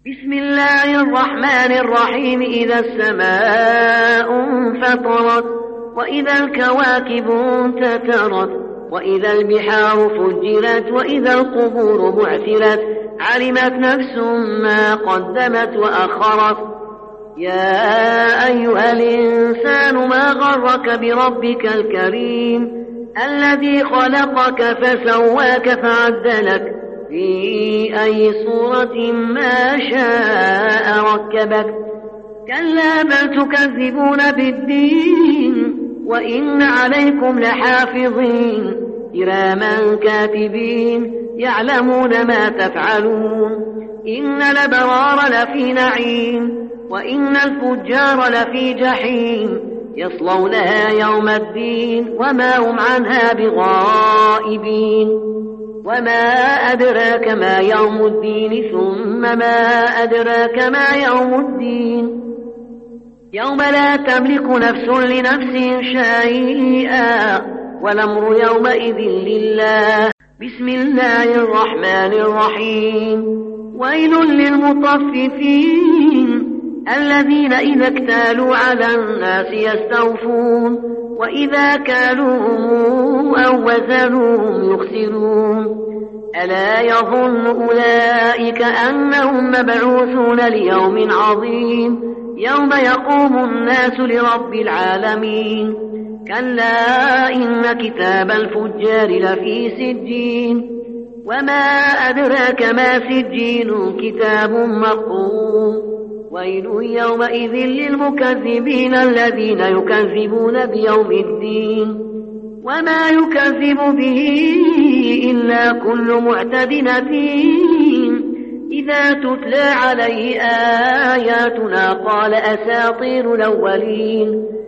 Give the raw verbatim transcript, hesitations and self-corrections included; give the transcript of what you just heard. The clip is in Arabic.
بسم الله الرحمن الرحيم. إذا السماء انفطرت وإذا الكواكب انتثرت وإذا البحار فجرت وإذا القبور بعثرت علمت نفس ما قدمت وأخرت. يا أيها الإنسان ما غرك بربك الكريم الذي خلقك فسواك فعدلك في أي صورة ما شاء ركبك. كلا بل تكذبون بالدين وإن عليكم لحافظين كراما كاتبين يعلمون ما تفعلون. إن الأبرار لفي نعيم وإن الفجار لفي جحيم يصلونها يوم الدين وما هم عنها بغائبين. وما أدراك ما يوم الدين ثم ما أدراك ما يوم الدين يوم لا تملك نفس لنفس شيئا والأمر يومئذ لله. بسم الله الرحمن الرحيم. ويل للمطففين الذين إذا اكتالوا على الناس يستوفون وإذا كالوهم أو وزنوهم يخسرون. ألا يظن أولئك أنهم مبعوثون ليوم عظيم يوم يقوم الناس لرب العالمين. كلا إن كتاب الفجار لفي سجين وما أدراك ما سجين كتاب مرقوم. ويل يومئذ للمكذبين الذين يكذبون بيوم الدين وما يكذب به إلا كل معتد أثيم إذا تتلى عليه آياتنا قال أساطير الأولين